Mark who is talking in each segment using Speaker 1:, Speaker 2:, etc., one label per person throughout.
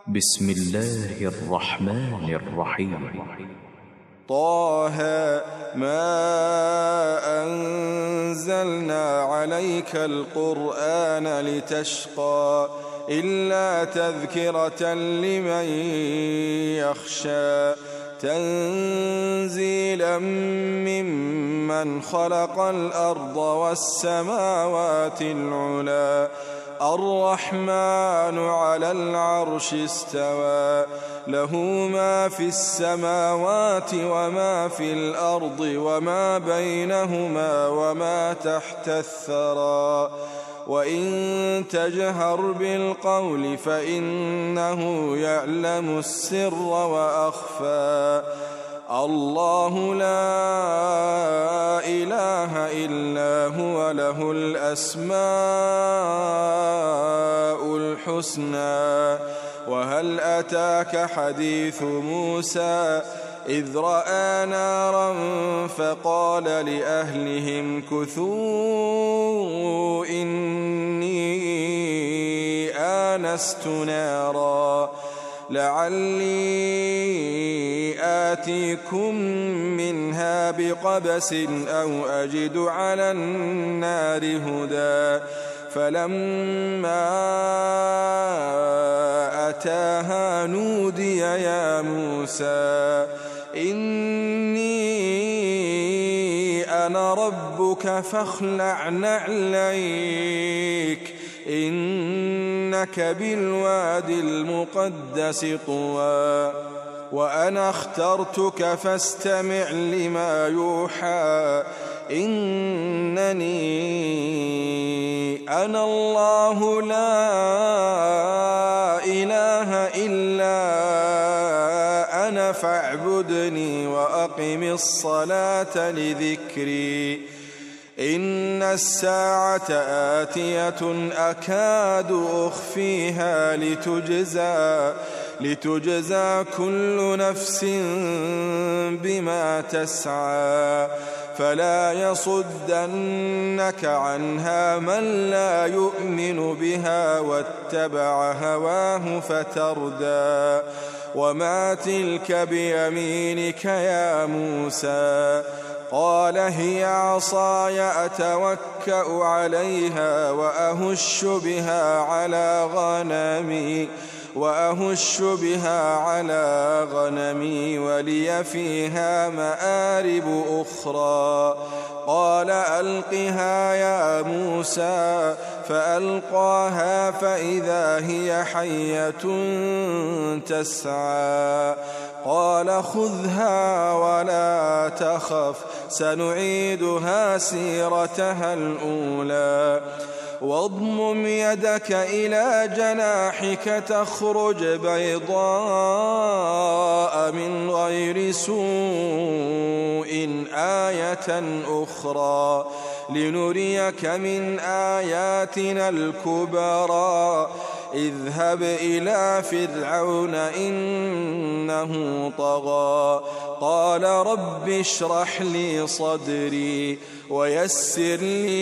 Speaker 1: بسم الله الرحمن الرحيم.
Speaker 2: طه ما أنزلنا عليك القرآن لتشقى إلا تذكرة لمن يخشى تنزيلا ممن خلق الأرض والسماوات العلى الرحمن على العرش استوى له ما في السماوات وما في الأرض وما بينهما وما تحت الثرى وإن تجهر بالقول فإنه يعلم السر وأخفى الله لا إله إلا هو له الأسماء الحسنى وهل أتاك حديث موسى إذ رأى نارا فقال لأهلهم كثوا إني آنست نارا لعلي آتيكم منها بقبس أو أجد على النار هدى فلما أتاها نودي يا موسى إني أنا ربك فاخلع نعليك إنك بالواد المقدس طوى وأنا اخترتك فاستمع لما يوحى إنني أنا الله لا إله إلا أنا فاعبدني وأقم الصلاة لذكري إن الساعة آتية أكاد أخفيها لتجزى كل نفس بما تسعى فلا يصدنك عنها من لا يؤمن بها واتبع هواه فتردى وما تلك بيمينك يا موسى قال هي عصاي أتوكأ عليها وأهش بها على غنمي ولي فيها مآرب أخرى قال ألقها يا موسى فألقاها فإذا هي حية تسعى قال خذها ولا تخف سنعيدها سيرتها الأولى واضمم يدك إلى جناحك تخرج بيضاء من غير سوء آية أخرى لنريك من آياتنا الكبرى اذهب إلى فرعون إنه طغى قال رب اشرح لي صدري ويسر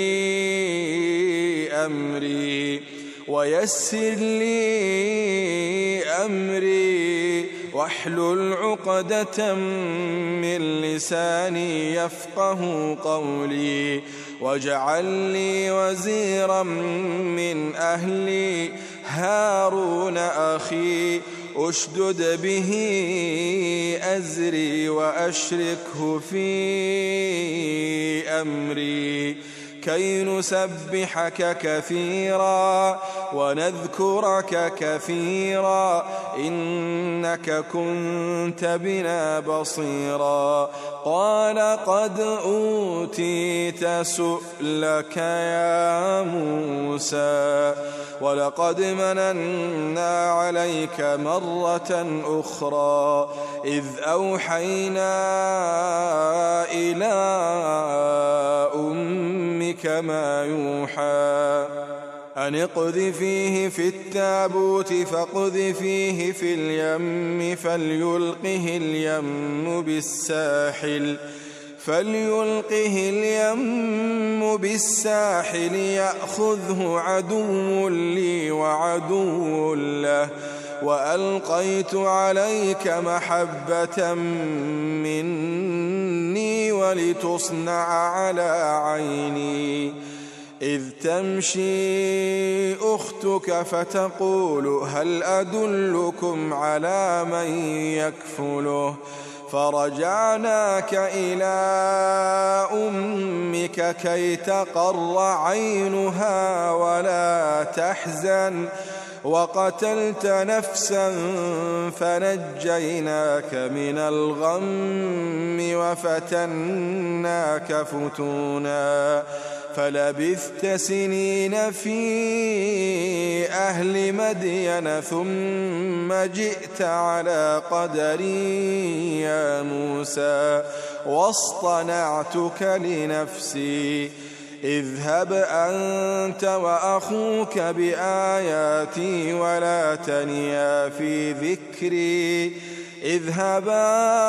Speaker 2: لي أمري واحلل عقدة من لساني يفقه قولي واجعل لي وزيرا من أهلي هارون أخي أشدد به أزري وأشركه في أمري كي نسبحك كثيرا ونذكرك كثيرا إنك كنت بنا بصيرا قال قد أوتيت سؤلك يا موسى ولقد مننا عليك مرة أخرى إذ أوحينا إلى أمك ما يوحى أن اقذفيه في التابوت فاقذفيه في اليم فليلقه اليم بالساحل يأخذه عدو لي وعدو له وألقيت عليك محبة مني ولتصنع على عيني إذ تمشي أختك فتقول هل أدلكم على من يكفله فرجعناك إلى أمك كي تقر عينها ولا تحزن وقتلت نفسا فنجيناك من الغم وفتناك فتونا فلبثت سنين في أهل مدين ثم جئت على قدري يا موسى واصطنعتك لنفسي اذهب أنت وأخوك بآياتي ولا تنيا في ذكري اذهبا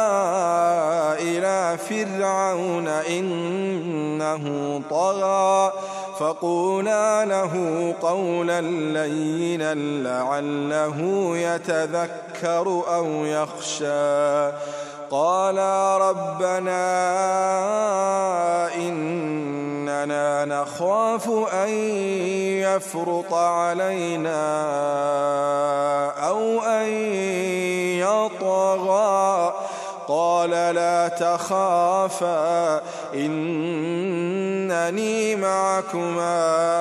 Speaker 2: إلى فرعون إنه طغى فقولا له قولا لينا لعله يتذكر أو يخشى قالا ربنا إننا نخاف أن يفرط علينا أو أن يطغى قال لا تخافا إنني معكما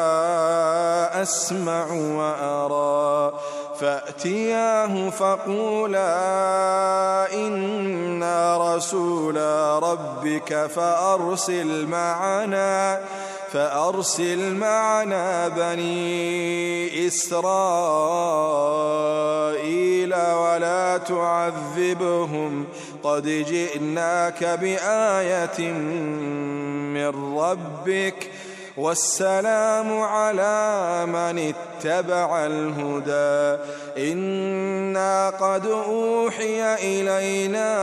Speaker 2: أسمع وأرى فأتياه فقولا إنا رسولا ربك فأرسل معنا بني إسرائيل ولا تعذبهم قد جئناك بآية من ربك والسلام على من اتبع الهدى إنا قد أوحي إلينا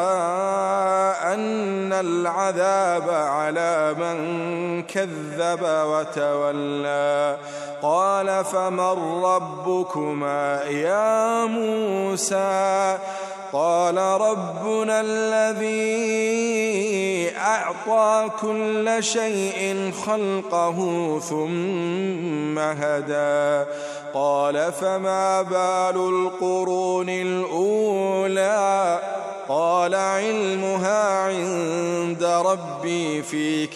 Speaker 2: أن العذاب على من كذب وتولى قال فمن ربكما يا موسى قال ربنا الذي أعطى كل شيء خلقه ثم هدى قال فما بال القرون الأولى قال علمها عند ربي في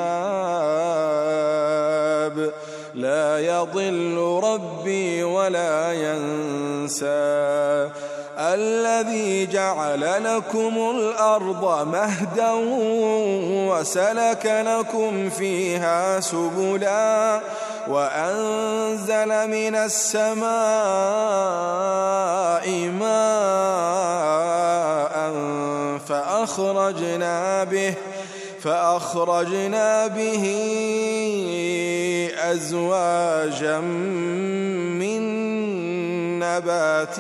Speaker 2: كتاب لا يضل ربي ولا ينسى الذي جعل لكم الأرض مهدا وسلك لكم فيها سبلا وأنزل من السماء ماء فأخرجنا به أزواجا من نبات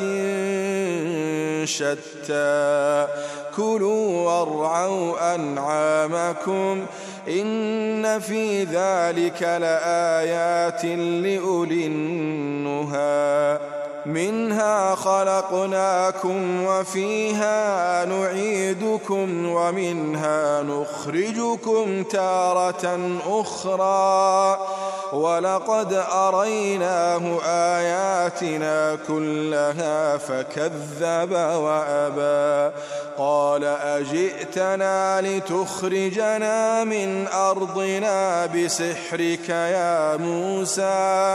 Speaker 2: شتى كلوا وارعوا أنعامكم إن في ذلك لآيات لأولي النهى منها خلقناكم وفيها نعيدكم ومنها نخرجكم تارة أخرى ولقد أريناه آياتنا كلها فكذب وأبى قال أجئتنا لتخرجنا من أرضنا بسحرك يا موسى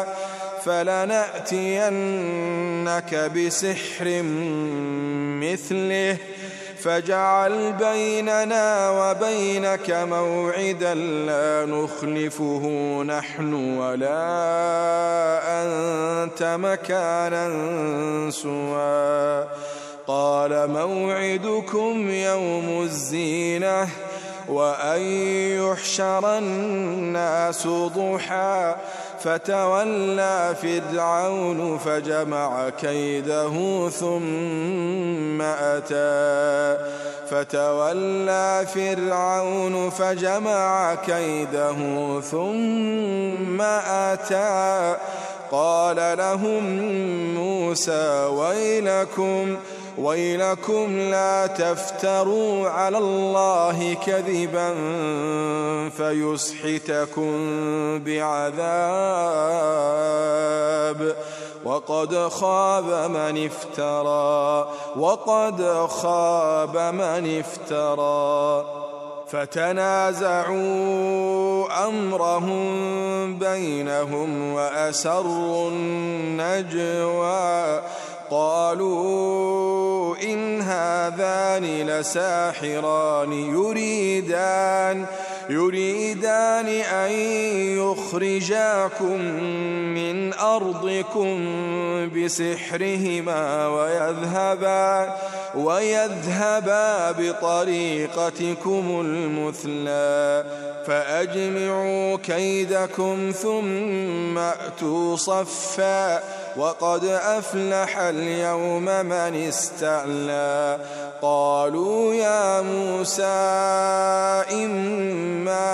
Speaker 2: فلنأتينك بسحر مثله فاجعل بيننا وبينك موعدا لا نخلفه نحن ولا أنت مكانا سوى قال موعدكم يوم الزينة وأن يحشر الناس ضحى فتولى فرعون فجمع كيده ثم أتى قال لهم موسى ويلكم لا تفتروا على الله كذبا فيسحتكم بعذاب وقد خاب من افترى فتنازعوا أمرهم بينهم وأسروا النجوى قالوا إن هذان لساحران يريدان أن يخرجاكم من أرضكم بسحرهما ويذهبا بطريقتكم المثلى فأجمعوا كيدكم ثم أتوا صفا وقد أفلح اليوم من استعلى قالوا يا موسى إما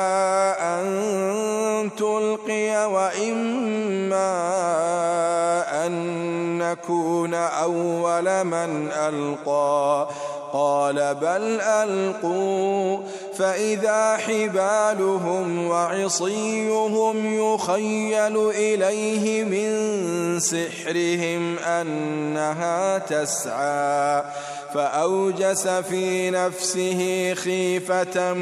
Speaker 2: أن تلقي وإما أن نكون أول من ألقى قال بل ألقوا فإذا حبالهم وعصيهم يخيل إليه من سحرهم أنها تسعى فأوجس في نفسه خيفة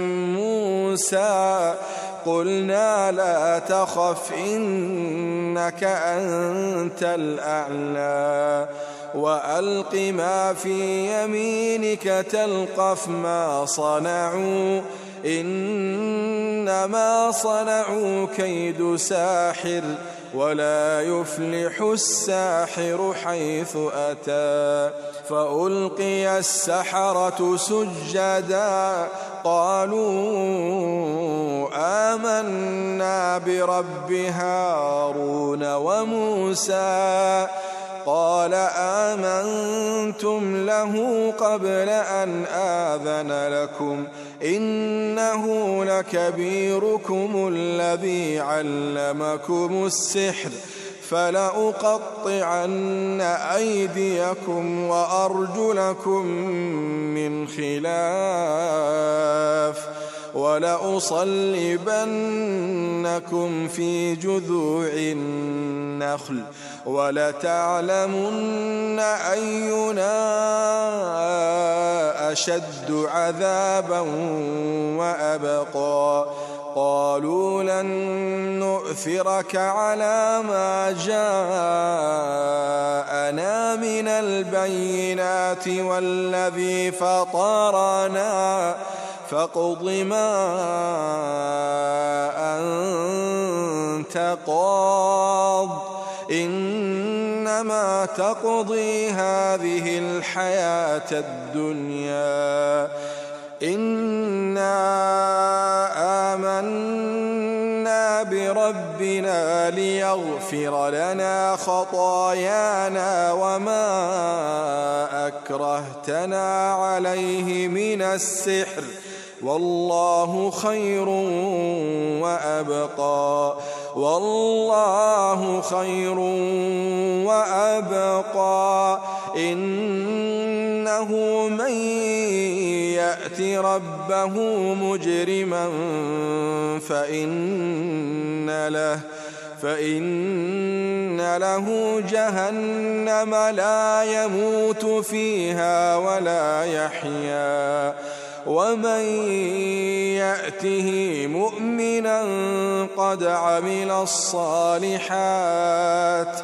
Speaker 2: موسى قلنا لا تخف إنك أنت الأعلى وألق ما في يمينك تلقف ما صنعوا إنما صنعوا كيد ساحر ولا يفلح الساحر حيث أتى فألقي السحرة سجدا قالوا آمنا برب هارون وموسى قال آمنتم له قبل أن آذن لكم إنه لكبيركم الذي علمكم السحر فلأقطعن أيديكم وأرجلكم من خلاف ولأصلبنكم في جذوع النخل ولتعلمن أينا أشد عذابا وأبقى قالوا لن نؤثرك على ما جاءنا من البينات والذي فطرنا فاقض ما أنت قاض إنما تقضي هذه الحياة الدنيا إنا آمنا بربنا ليغفر لنا خطايانا وما أكرهتنا عليه من السحر والله خير وأبقى إنه من يأت ربه مجرما فإن له جهنم لا يموت فيها ولا يحيا ومن يأته مؤمنا قد عمل الصالحات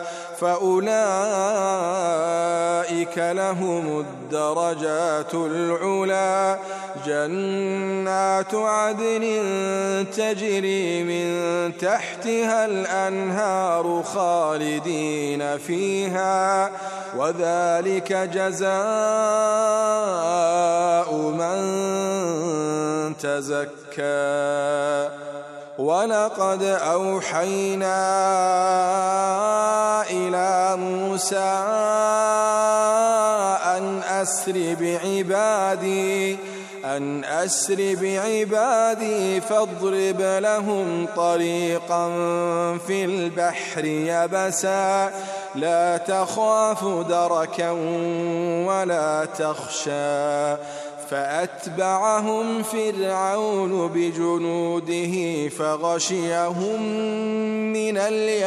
Speaker 2: فأولئك لهم الدرجات العلى جنات عدن تجري من تحتها الأنهار خالدين فيها وذلك جزاء من تزكى ولقد أوحينا إلى موسى أن أسر بعبادي أن أسر بعبادي فاضرب لهم طريقا في البحر يبسا لا تخاف دركا ولا تخشى فأتبعهم فرعون بجنوده فغشيهم من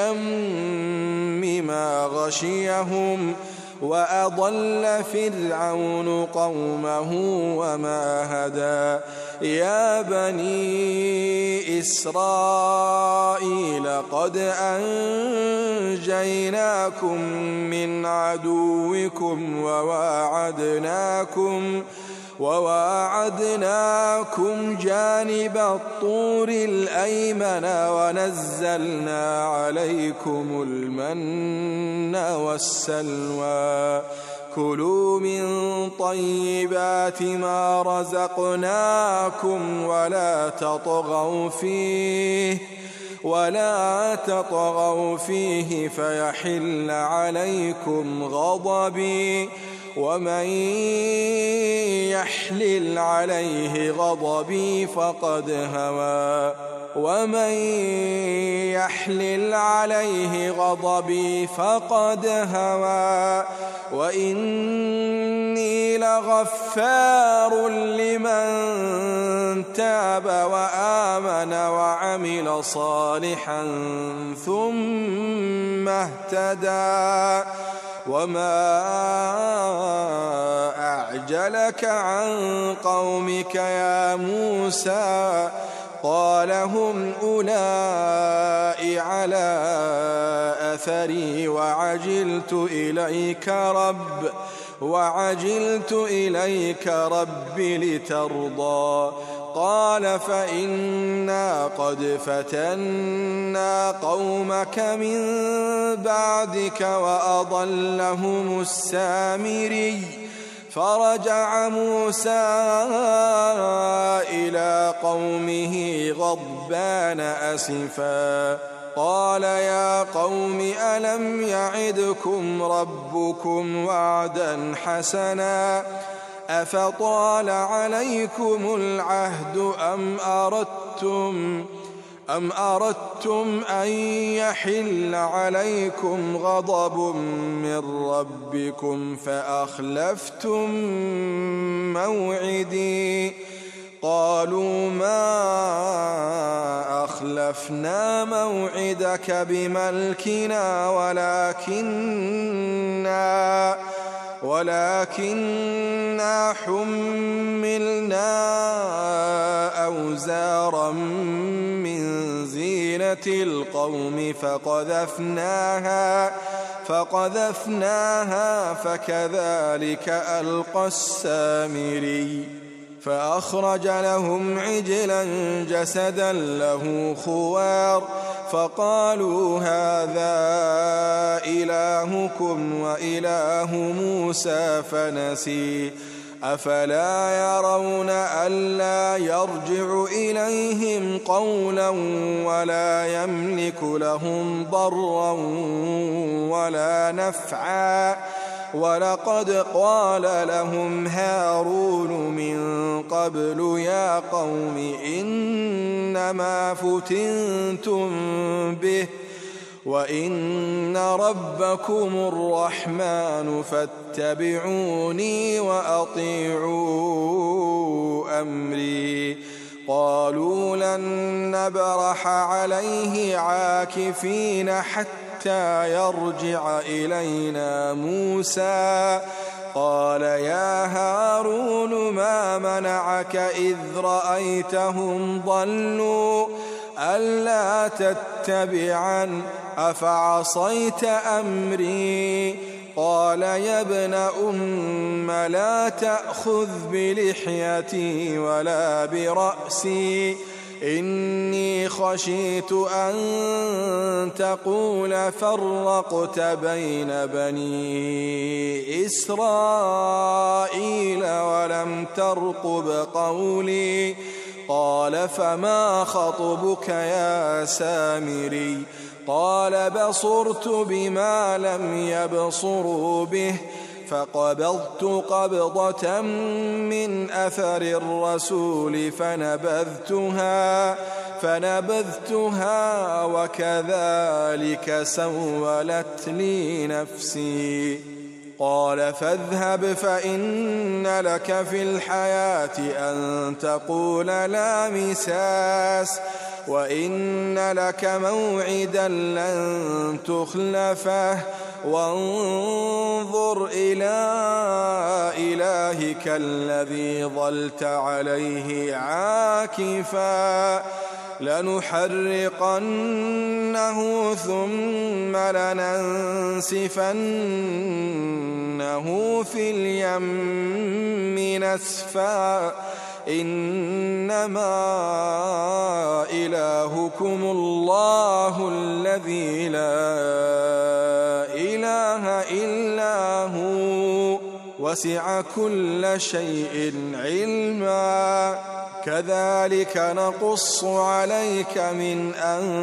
Speaker 2: اليم ما غشيهم وأضل فرعون قومه وما هدى يا بني إسرائيل قد أنجيناكم من عدوكم وواعدناكم جانب الطور الأيمن ونزلنا عليكم المن والسلوى كلوا من طيبات ما رزقناكم ولا تطغوا فيه فيحل عليكم غضبي ومن يحلل عليه غضبي فقد هوى وإني لغفار لمن تاب وآمن وعمل صالحا ثم اهتدى وما أعجلك عن قومك يا موسى قال هم أولئك على أثري وعجلت إليك رب لترضى قال فإنا قد فتنا قومك من بعدك وأضلهم السامري فرجع موسى إلى قومه غضبان أسفا قال يا قوم ألم يعدكم ربكم وعدا حسنا أفطال عليكم العهد أم أردتم أن يحل عليكم غضب من ربكم فأخلفتم موعدي قالوا ما أخلفنا موعدك بملكنا ولكننا حملنا أوزارا من زينة القوم فقذفناها فكذلك ألقى السامري فأخرج لهم عجلا جسدا له خوار فقالوا هذا إلهكم وإله موسى فنسي أفلا يرون ألا يرجع إليهم قولا ولا يملك لهم ضرا ولا نفعا ولقد قال لهم هارون من قبل يا قوم إنما فتنتم به وإن ربكم الرحمن فاتبعوني وأطيعوا أمري قالوا لن نبرح عليه عاكفين حتى يرجع إلينا موسى قال يا هارون ما منعك إذ رأيتهم ضلوا ألا تتبعن أفعصيت أمري قال يا ابن أم لا تأخذ بلحيتي ولا برأسي إني خشيت أن تقول فرقت بين بني إسرائيل ولم ترقب قولي قال فما خطبك يا سامري قال بصرت بما لم يبصروا به فقبضت قبضة من أثر الرسول فنبذتها وكذلك سولت لي نفسي. قال فاذهب فإن لك في الحياة أن تقول لا مساس وإن لك موعدا لن تخلفه وانظر إلى إلهك الذي ظلت عليه عاكفا لنحرقنه ثم لننسفنه في اليم نسفا إنما إلهكم الله الذي لا إله إلا هو وسع كل شيء علما كذلك نقص عليك من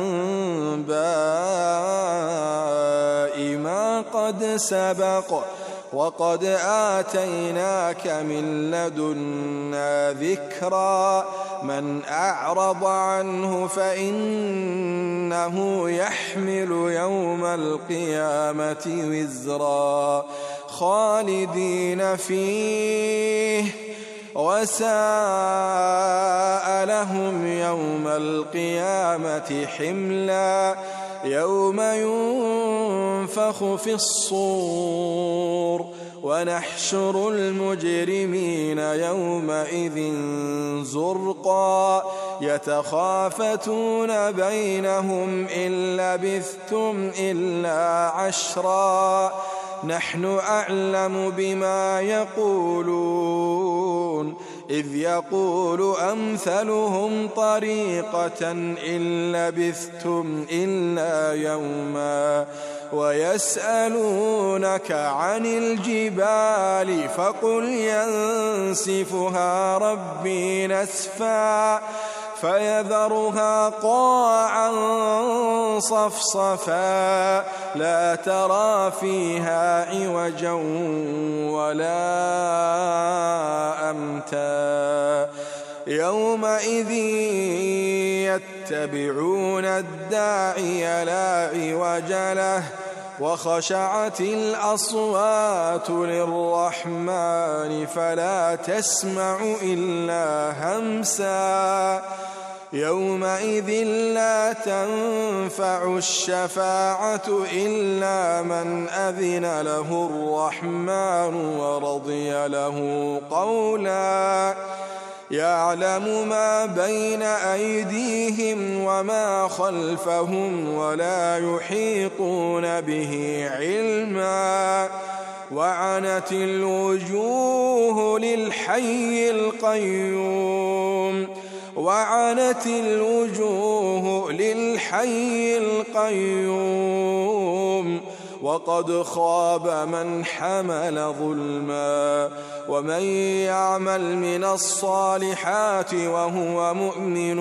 Speaker 2: أنباء ما قد سبق وقد آتيناك من لدنا ذكرا من أعرض عنه فإنه يحمل يوم القيامة وزرا خالدين فيه وساء لهم يوم القيامة حملا يوم ينفخ في الصور ونحشر المجرمين يومئذ زرقا يتخافتون بينهم إن لبثتم إلا عشرا نحن أعلم بما يقولون إذ يقول أمثلهم طريقة إن لبثتم إلا يوما ويسألونك عن الجبال فقل ينسفها ربي نسفا فيذرها قاعا صفصفا لا ترى فيها عوجا ولا أمتا يومئذ يتبعون الداعي لا عوج له وخشعت الأصوات للرحمن فلا تسمع إلا همسا يومئذ لا تنفع الشفاعة إلا من أذن له الرحمن ورضي له قولا يعلم ما بين أيديهم وما خلفهم ولا يحيطون به علما وعنت الوجوه للحي القيوم وقد خاب من حمل ظلما ومن يعمل من الصالحات وهو مؤمن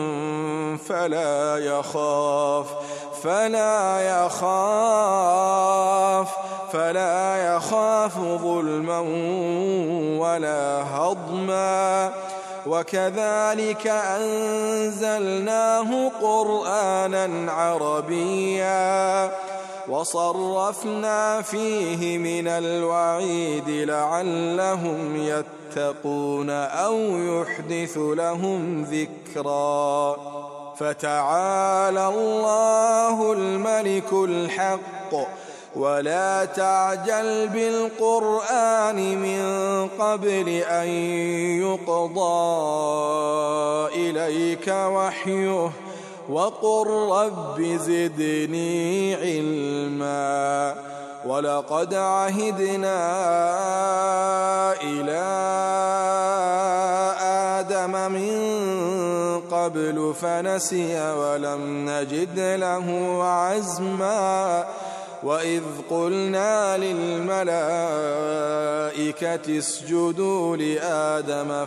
Speaker 2: فلا يخاف ظلما ولا هضما وكذلك أنزلناه قرآنا عربيا وصرفنا فيه من الوعيد لعلهم يتقون أو يحدث لهم ذكرا فتعالى الله الملك الحق ولا تعجل بالقرآن من قبل أن يقضى إليك وحيه وقل رب زدني علما ولقد عهدنا إلى آدم من قبل فنسي ولم نجد له عزما وإذ قلنا للملائكة اسجدوا لآدم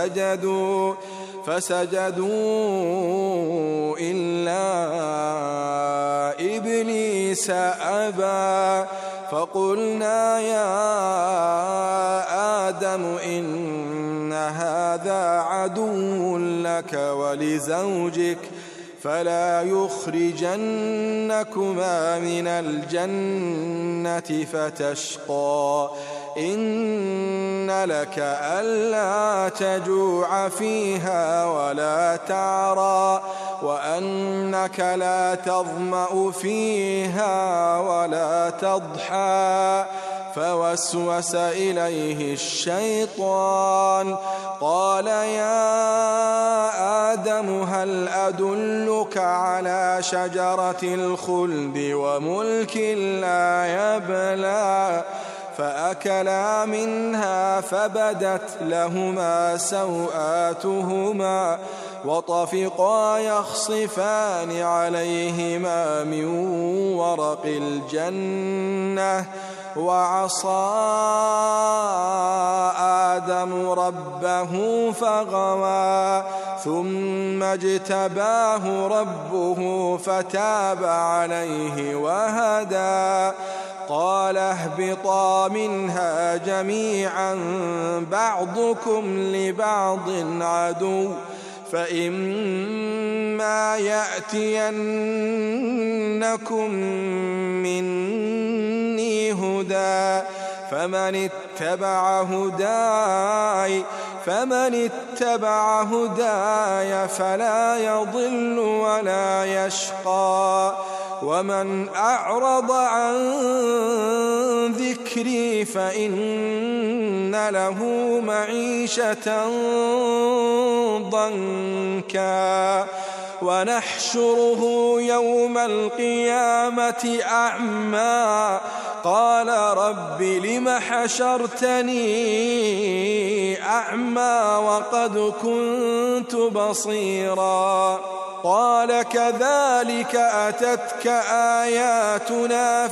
Speaker 2: فسجدوا إلا إبليس أبى فقلنا يا آدم إن هذا عدو لك ولزوجك فلا يخرجنكما من الجنة فتشقى إن لك ألا تجوع فيها ولا تعرى وأنك لا تظمأ فيها ولا تضحى فوسوس إليه الشيطان قال يا آدم هل أدلك على شجرة الخلد وملك لا يبلى فأكلا منها فبدت لهما سوآتهما وطفقا يخصفان عليهما من ورق الجنة وعصى آدم ربه فغوى ثم اجتباه ربه فتاب عليه وهدى قال اهبطا منها جميعا بعضكم لبعض عدو فإما يأتينكم مني هدى فمن اتبع هداي فلا يضل ولا يشقى ومن أعرض عن ذكري فإن له معيشة ضنكا ونحشره يوم القيامة أعمى قال رب لم حشرتني أعمى وقد كنت بصيرا قال كذلك أتتك آياتنا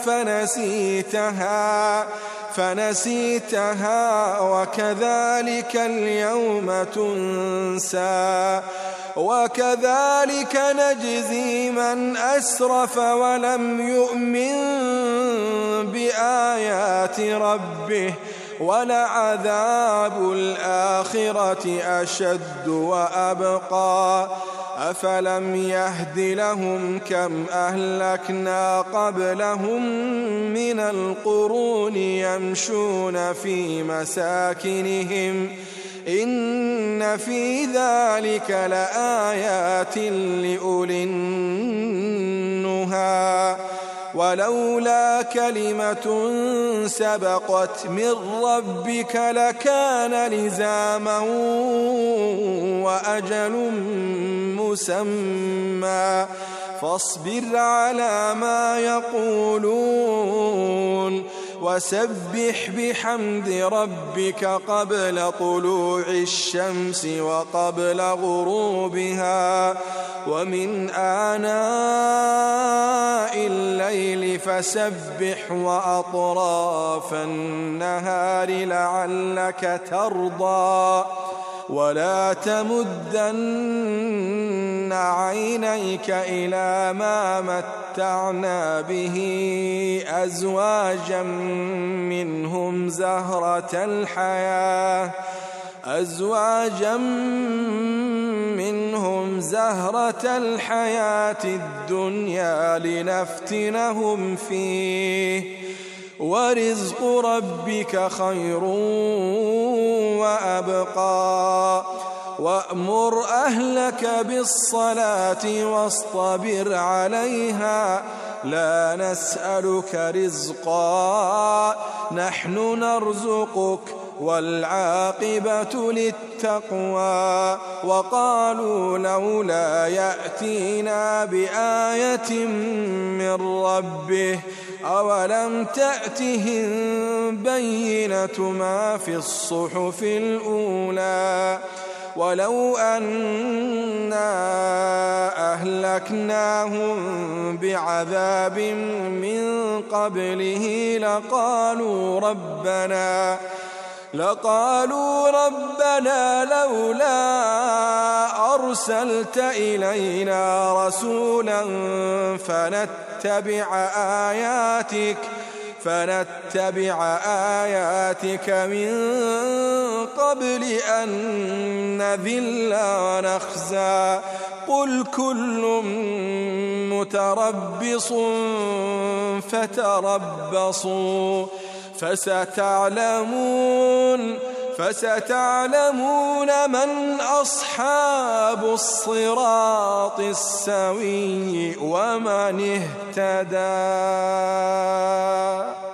Speaker 2: فنسيتها وكذلك اليوم تنسى وكذلك نجزي من أسرف ولم يؤمن بآيات ربه ولعذاب الآخرة أشد وأبقى أفلم يهد لهم كم أهلكنا قبلهم من القرون يمشون في مساكنهم إن في ذلك لآيات لأولي النهى ولولا كلمة سبقت من ربك لكان لزاما وأجل مسمى فاصبر على ما يقولون وسبح بحمد ربك قبل طلوع الشمس وقبل غروبها ومن آناء الليل فسبح وأطراف النهار لعلك ترضى ولا تمدن عينيك إلى ما متعنا به أزواجا منهم زهرة الحياة الدنيا لنفتنهم فيه ورزق ربك خير وأبقى وأمر أهلك بالصلاة واصطبر عليها لا نسألك رزقا نحن نرزقك والعاقبة للتقوى وقالوا لولا يأتينا بآية من ربه أولم تأتهم بينة ما في الصحف الأولى ولو أنا أهلكناهم بعذاب من قبله لقالوا ربنا لولا أرسلت إلينا رسولا فنتبع آياتك فنتبع آياتك من قبل أن نذل ونخزى قل كل متربص فتربصوا فستعلمون من أصحاب الصراط السوي ومن اهتدى.